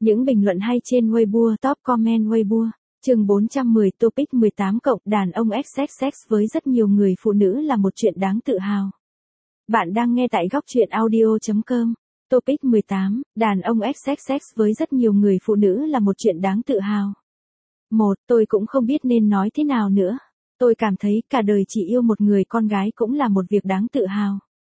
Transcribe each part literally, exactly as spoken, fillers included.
Những bình luận hay trên Weibo, top comment Weibo. Chương bốn trăm mười, topic mười tám cộng, đàn ông ích ích ích với rất nhiều người phụ nữ là một chuyện đáng tự hào. Bạn đang nghe tại góc truyện audio chấm com. Topic mười tám, đàn ông ích ích ích với rất nhiều người phụ nữ là một chuyện đáng tự hào. một. Tôi cũng không biết nên nói thế nào nữa. Tôi cảm thấy cả đời chỉ yêu một người con gái cũng là một việc đáng tự hào.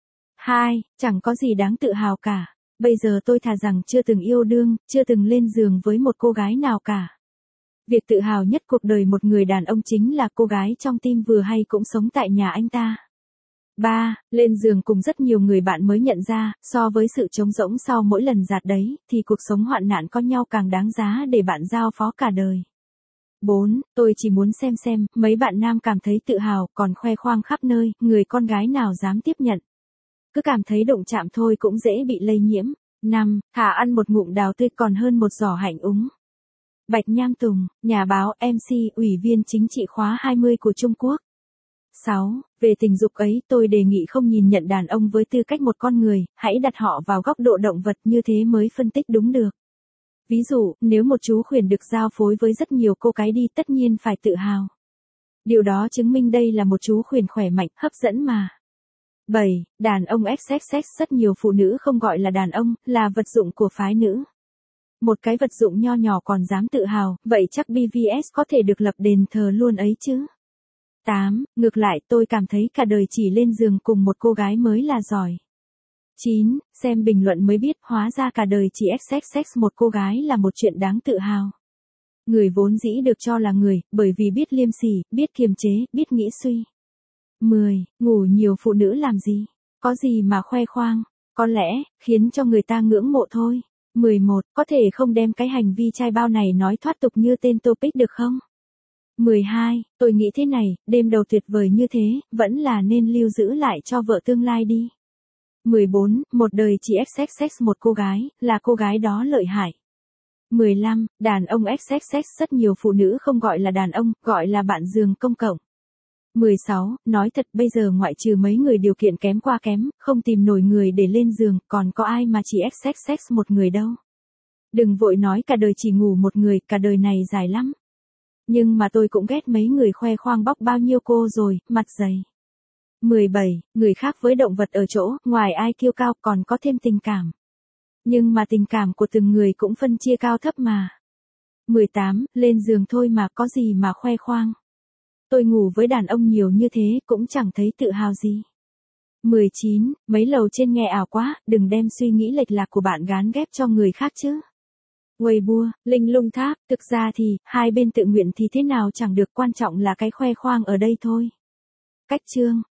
hai. Chẳng có gì đáng tự hào cả. Bây giờ tôi thà rằng chưa từng yêu đương, chưa từng lên giường với một cô gái nào cả. Việc tự hào nhất cuộc đời một người đàn ông chính là cô gái trong tim vừa hay cũng sống tại nhà anh ta. ba. Lên giường cùng rất nhiều người bạn mới nhận ra, so với sự trống rỗng sau mỗi lần giạt đấy, thì cuộc sống hoạn nạn có nhau càng đáng giá để bạn giao phó cả đời. bốn. Tôi chỉ muốn xem xem, mấy bạn nam cảm thấy tự hào, còn khoe khoang khắp nơi, người con gái nào dám tiếp nhận. Cứ cảm thấy đụng chạm thôi cũng dễ bị lây nhiễm. năm. Thà ăn một ngụm đào tươi còn hơn một giỏ hạnh úng. Bạch Nham Tùng, nhà báo, em xê, ủy viên chính trị khóa hai mươi của Trung Quốc. sáu. Về tình dục ấy, tôi đề nghị không nhìn nhận đàn ông với tư cách một con người, hãy đặt họ vào góc độ động vật, như thế mới phân tích đúng được. Ví dụ, nếu một chú khuyển được giao phối với rất nhiều cô cái đi, tất nhiên phải tự hào. Điều đó chứng minh đây là một chú khuyển khỏe mạnh, hấp dẫn mà. bảy. Đàn ông ích ích ích rất nhiều phụ nữ không gọi là đàn ông, là vật dụng của phái nữ. Một cái vật dụng nho nhỏ còn dám tự hào, vậy chắc bê vê ét có thể được lập đền thờ luôn ấy chứ. tám. Ngược lại, tôi cảm thấy cả đời chỉ lên giường cùng một cô gái mới là giỏi. chín. Xem bình luận mới biết, hóa ra cả đời chỉ ích ích ích một cô gái là một chuyện đáng tự hào. Người vốn dĩ được cho là người, bởi vì biết liêm sỉ, biết kiềm chế, biết nghĩ suy. mười. Ngủ nhiều phụ nữ làm gì? Có gì mà khoe khoang? Có lẽ, khiến cho người ta ngưỡng mộ thôi. mười một. Có thể không đem cái hành vi trai bao này nói thoát tục như tên topic được không? mười hai. Tôi nghĩ thế này, đêm đầu tuyệt vời như thế, vẫn là nên lưu giữ lại cho vợ tương lai đi. mười bốn. Một đời chỉ ích ích ích một cô gái, là cô gái đó lợi hại. mười lăm. Đàn ông ích ích ích rất nhiều phụ nữ không gọi là đàn ông, gọi là bạn giường công cộng. mười sáu. Nói thật bây giờ ngoại trừ mấy người điều kiện kém qua kém, không tìm nổi người để lên giường, còn có ai mà chỉ ích ích ích một người đâu. Đừng vội nói cả đời chỉ ngủ một người, cả đời này dài lắm. Nhưng mà tôi cũng ghét mấy người khoe khoang bóc bao nhiêu cô rồi, mặt dày. mười bảy. Người khác với động vật ở chỗ, ngoài ai kiêu cao còn có thêm tình cảm. Nhưng mà tình cảm của từng người cũng phân chia cao thấp mà. mười tám. Lên giường thôi mà có gì mà khoe khoang. Tôi ngủ với đàn ông nhiều như thế, cũng chẳng thấy tự hào gì. mười chín. Mấy lầu trên nghe ảo quá, đừng đem suy nghĩ lệch lạc của bạn gán ghép cho người khác chứ. Weibo, linh lung tháp, thực ra thì, hai bên tự nguyện thì thế nào chẳng được, quan trọng là cái khoe khoang ở đây thôi. Cách chương.